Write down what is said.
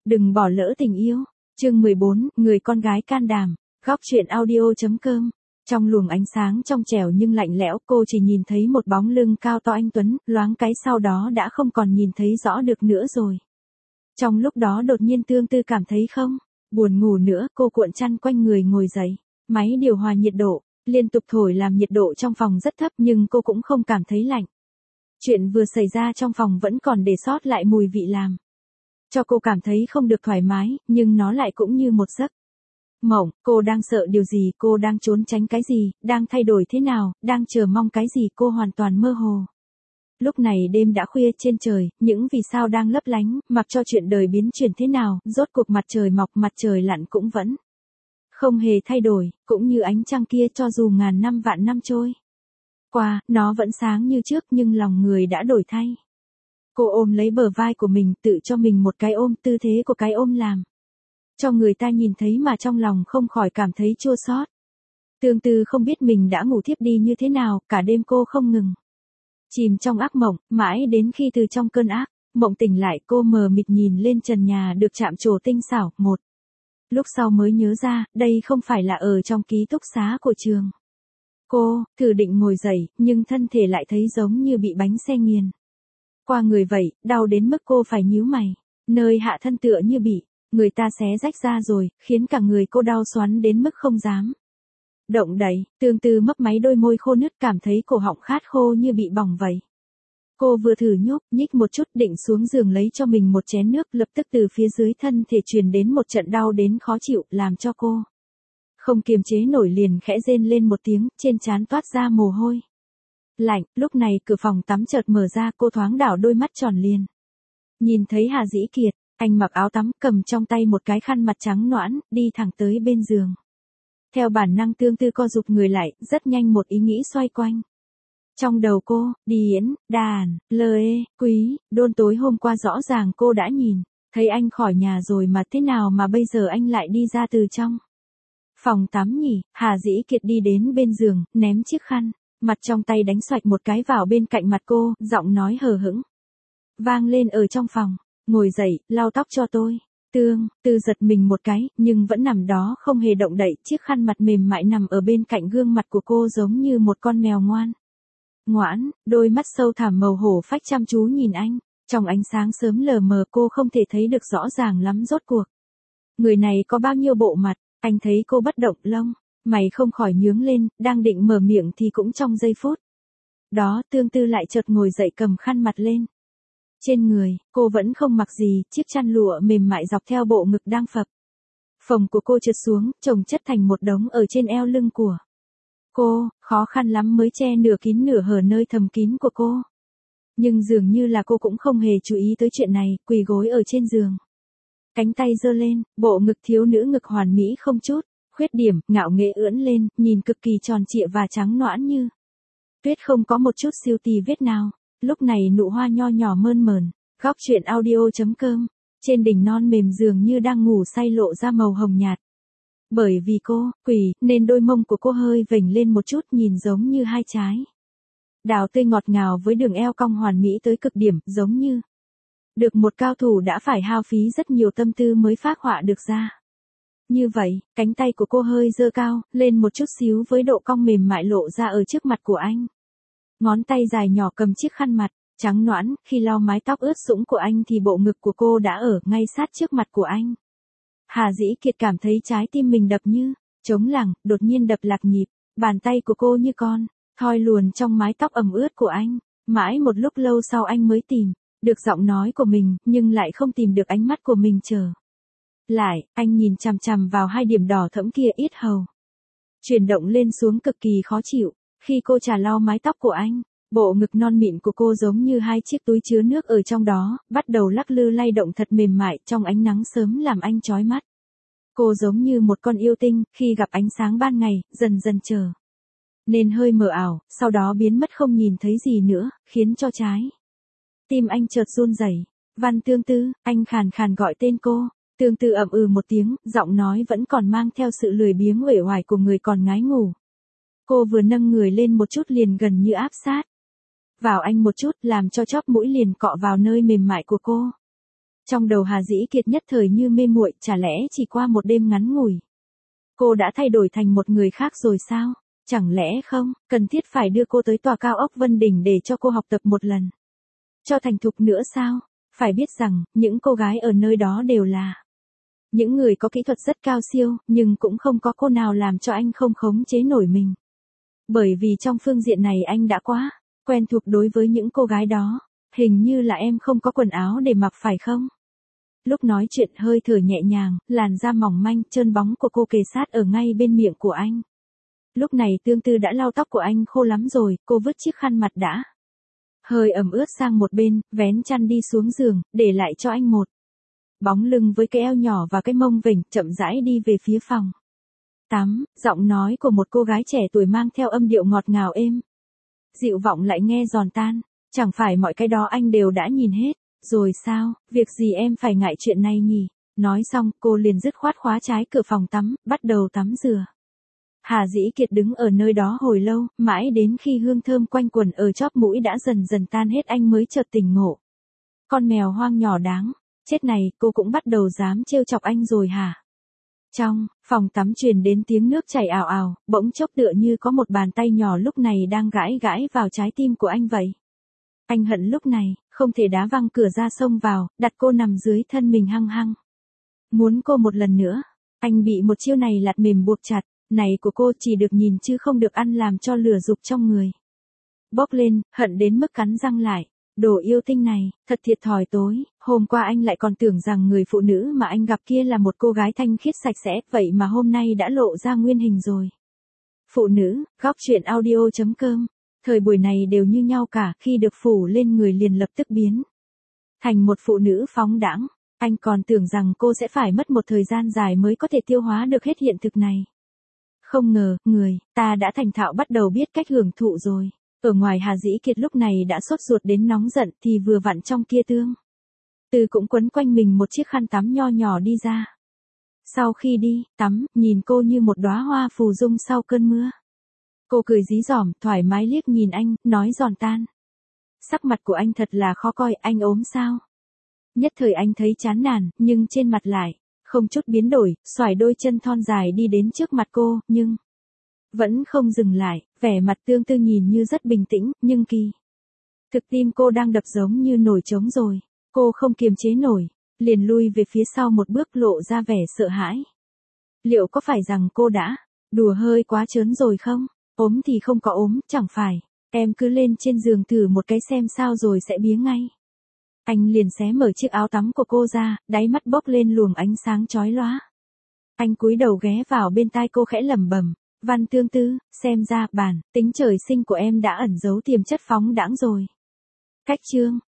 Đừng bỏ lỡ tình yêu. Chương 14, người con gái can đảm. Góc truyện audio.com. Trong luồng ánh sáng trong trẻo nhưng lạnh lẽo, cô chỉ nhìn thấy một bóng lưng cao to anh tuấn, loáng cái sau đó đã không còn nhìn thấy rõ được nữa rồi. Trong lúc đó đột nhiên Tương Tư cảm thấy không buồn ngủ nữa, cô cuộn chăn quanh người ngồi dậy. Máy điều hòa nhiệt độ liên tục thổi làm nhiệt độ trong phòng rất thấp nhưng cô cũng không cảm thấy lạnh. Chuyện vừa xảy ra trong phòng vẫn còn để sót lại mùi vị làm cho cô cảm thấy không được thoải mái, nhưng nó lại cũng như một giấc mộng. Cô đang sợ điều gì, cô đang trốn tránh cái gì, đang thay đổi thế nào, đang chờ mong cái gì, cô hoàn toàn mơ hồ. Lúc này đêm đã khuya, trên trời, những vì sao đang lấp lánh, mặc cho chuyện đời biến chuyển thế nào, rốt cuộc mặt trời mọc mặt trời lặn cũng vẫn không hề thay đổi, cũng như ánh trăng kia cho dù ngàn năm vạn năm trôi qua, nó vẫn sáng như trước nhưng lòng người đã đổi thay. Cô ôm lấy bờ vai của mình, tự cho mình một cái ôm, tư thế của cái ôm làm cho người ta nhìn thấy mà trong lòng không khỏi cảm thấy chua xót. Tương Tư không biết mình đã ngủ thiếp đi như thế nào, cả đêm cô không ngừng chìm trong ác mộng, mãi đến khi từ trong cơn ác mộng tỉnh lại, cô mờ mịt nhìn lên trần nhà được chạm trổ tinh xảo, một lúc sau mới nhớ ra, đây không phải là ở trong ký túc xá của trường. Cô thử định ngồi dậy, nhưng thân thể lại thấy giống như bị bánh xe nghiền qua người vậy, đau đến mức cô phải nhíu mày. Nơi hạ thân tựa như bị người ta xé rách ra rồi, khiến cả người cô đau xoắn đến mức không dám động đậy. Tương Tư mấp máy đôi môi khô nứt, cảm thấy cổ họng khát khô như bị bỏng vậy. Cô vừa thử nhúc nhích một chút, định xuống giường lấy cho mình một chén nước, lập tức từ phía dưới thân thể truyền đến một trận đau đến khó chịu, làm cho cô không kiềm chế nổi liền khẽ rên lên một tiếng, trên trán toát ra mồ hôi lạnh. Lúc này cửa phòng tắm chợt mở ra, cô thoáng đảo đôi mắt tròn liền nhìn thấy Hà Dĩ Kiệt. Anh mặc áo tắm, cầm trong tay một cái khăn mặt trắng nõn, đi thẳng tới bên giường. Theo bản năng Tương Tư co rụt người lại, rất nhanh một ý nghĩ xoay quanh trong đầu cô, điển, đàn, lê, quý, đôn tối hôm qua rõ ràng cô đã nhìn thấy anh khỏi nhà rồi mà thế nào mà bây giờ anh lại đi ra từ trong phòng tắm nhỉ? Hà Dĩ Kiệt đi đến bên giường, ném chiếc khăn mặt trong tay đánh xoạch một cái vào bên cạnh mặt cô, giọng nói hờ hững vang lên ở trong phòng. Ngồi dậy, lau tóc cho tôi. Tương Tư giật mình một cái, nhưng vẫn nằm đó không hề động đậy, chiếc khăn mặt mềm mại nằm ở bên cạnh gương mặt của cô giống như một con mèo ngoãn, đôi mắt sâu thẳm màu hổ phách chăm chú nhìn anh. Trong ánh sáng sớm lờ mờ cô không thể thấy được rõ ràng lắm rốt cuộc người này có bao nhiêu bộ mặt. Anh thấy cô bất động, lông mày không khỏi nhướng lên, đang định mở miệng thì cũng trong giây phút đó Tương Tư lại chợt ngồi dậy, cầm khăn mặt lên. Trên người, cô vẫn không mặc gì, chiếc chăn lụa mềm mại dọc theo bộ ngực đang phập phồng của cô trượt xuống, chồng chất thành một đống ở trên eo lưng của cô, khó khăn lắm mới che nửa kín nửa hở nơi thầm kín của cô. Nhưng dường như là cô cũng không hề chú ý tới chuyện này, quỳ gối ở trên giường. Cánh tay giơ lên, bộ ngực thiếu nữ ngực hoàn mỹ không chút khuyết điểm, ngạo nghễ ưỡn lên, nhìn cực kỳ tròn trịa và trắng nõn như tuyết, không có một chút siêu tì vết nào. Lúc này nụ hoa nho nhỏ mơn mởn, góc truyện audio.com, trên đỉnh non mềm dường như đang ngủ say lộ ra màu hồng nhạt. Bởi vì cô quỳ nên đôi mông của cô hơi vểnh lên một chút, nhìn giống như hai trái đào tươi ngọt ngào với đường eo cong hoàn mỹ tới cực điểm, giống như được một cao thủ đã phải hao phí rất nhiều tâm tư mới phác họa được ra. Như vậy, cánh tay của cô hơi giơ cao lên một chút xíu với độ cong mềm mại lộ ra ở trước mặt của anh. Ngón tay dài nhỏ cầm chiếc khăn mặt trắng nõn, khi lau mái tóc ướt sũng của anh thì bộ ngực của cô đã ở ngay sát trước mặt của anh. Hà Dĩ Kiệt cảm thấy trái tim mình đập như trống lẳng, đột nhiên đập lạc nhịp. Bàn tay của cô như con thoi luồn trong mái tóc ẩm ướt của anh. Mãi một lúc lâu sau anh mới tìm được giọng nói của mình, nhưng lại không tìm được ánh mắt của mình trở lại. Anh nhìn chằm chằm vào hai điểm đỏ thẫm kia, yết hầu chuyển động lên xuống cực kỳ khó chịu. Khi cô chà lau mái tóc của anh, bộ ngực non mịn của cô giống như hai chiếc túi chứa nước ở trong đó, bắt đầu lắc lư lay động thật mềm mại trong ánh nắng sớm làm anh chói mắt. Cô giống như một con yêu tinh, khi gặp ánh sáng ban ngày, dần dần trở nên hơi mờ ảo, sau đó biến mất không nhìn thấy gì nữa, khiến cho trái tim anh chợt run rẩy. Văn Tương Tư, anh khàn khàn gọi tên cô. Tương Tư ậm ừ một tiếng, giọng nói vẫn còn mang theo sự lười biếng uể oải của người còn ngái ngủ. Cô vừa nâng người lên một chút liền gần như áp sát vào anh một chút, làm cho chóp mũi liền cọ vào nơi mềm mại của cô. Trong đầu Hà Dĩ Kiệt nhất thời như mê muội, chả lẽ chỉ qua một đêm ngắn ngủi. Cô đã thay đổi thành một người khác rồi sao? Chẳng lẽ không, cần thiết phải đưa cô tới tòa cao ốc Vân Đình để cho cô học tập một lần. Cho thành thục nữa sao? Phải biết rằng, những cô gái ở nơi đó đều là những người có kỹ thuật rất cao siêu, nhưng cũng không có cô nào làm cho anh không khống chế nổi mình. Bởi vì trong phương diện này anh đã quá quen thuộc đối với những cô gái đó. Hình như là em không có quần áo để mặc phải không? Lúc nói chuyện hơi thở nhẹ nhàng, làn da mỏng manh, trơn bóng của cô kề sát ở ngay bên miệng của anh. Lúc này Tương Tư đã lau tóc của anh khô lắm rồi, cô vứt chiếc khăn mặt đã hơi ẩm ướt sang một bên, vén chăn đi xuống giường, để lại cho anh một bóng lưng với cái eo nhỏ và cái mông vểnh, chậm rãi đi về phía phòng tắm. Giọng nói của một cô gái trẻ tuổi mang theo âm điệu ngọt ngào êm dịu vọng lại nghe giòn tan. Chẳng phải mọi cái đó anh đều đã nhìn hết rồi sao, việc gì em phải ngại chuyện này nhỉ? Nói xong, cô liền dứt khoát khóa trái cửa phòng tắm, bắt đầu tắm rửa. Hà Dĩ Kiệt đứng ở nơi đó hồi lâu, mãi đến khi hương thơm quanh quẩn ở chóp mũi đã dần dần tan hết anh mới chợt tỉnh ngộ. Con mèo hoang nhỏ đáng, chết này, cô cũng bắt đầu dám trêu chọc anh rồi hả? Trong phòng tắm truyền đến tiếng nước chảy ào ào, bỗng chốc tựa như có một bàn tay nhỏ lúc này đang gãi gãi vào trái tim của anh vậy. Anh hận lúc này, không thể đá văng cửa ra xông vào, đặt cô nằm dưới thân mình hăng hăng. Muốn cô một lần nữa, anh bị một chiêu này lạt mềm buộc chặt, này của cô chỉ được nhìn chứ không được ăn làm cho lửa dục trong người. Bốc lên, hận đến mức cắn răng lại. Đồ yêu tinh này, thật thiệt thòi tối, hôm qua anh lại còn tưởng rằng người phụ nữ mà anh gặp kia là một cô gái thanh khiết sạch sẽ, vậy mà hôm nay đã lộ ra nguyên hình rồi. Phụ nữ, góc truyện audio.com. Thời buổi này đều như nhau cả, khi được phủ lên người liền lập tức biến thành một phụ nữ phóng đãng. Anh còn tưởng rằng cô sẽ phải mất một thời gian dài mới có thể tiêu hóa được hết hiện thực này. Không ngờ, người ta đã thành thạo bắt đầu biết cách hưởng thụ rồi. Ở ngoài Hà Dĩ Kiệt lúc này đã sốt ruột đến nóng giận thì vừa vặn trong kia Tương Tư cũng quấn quanh mình một chiếc khăn tắm nho nhỏ đi ra. Sau khi đi tắm, nhìn cô như một đóa hoa phù dung sau cơn mưa. Cô cười rí dỏm, thoải mái liếc nhìn anh, nói giòn tan. Sắc mặt của anh thật là khó coi, anh ốm sao? Nhất thời anh thấy chán nản, nhưng trên mặt lại không chút biến đổi, xoài đôi chân thon dài đi đến trước mặt cô, nhưng vẫn không dừng lại, vẻ mặt Tương Tư nhìn như rất bình tĩnh, nhưng kỳ thực tim cô đang đập giống như nổi trống rồi. Cô không kiềm chế nổi, liền lui về phía sau một bước lộ ra vẻ sợ hãi. Liệu có phải rằng cô đã đùa hơi quá trớn rồi không? Ốm thì không có ốm, chẳng phải em cứ lên trên giường thử một cái xem sao rồi sẽ biếng ngay. Anh liền xé mở chiếc áo tắm của cô ra, đáy mắt bốc lên luồng ánh sáng chói lóa. Anh cúi đầu ghé vào bên tai cô khẽ lẩm bẩm, Văn Tương Tư, xem ra bản tính trời sinh của em đã ẩn giấu tiềm chất phóng đãng rồi. Cách chương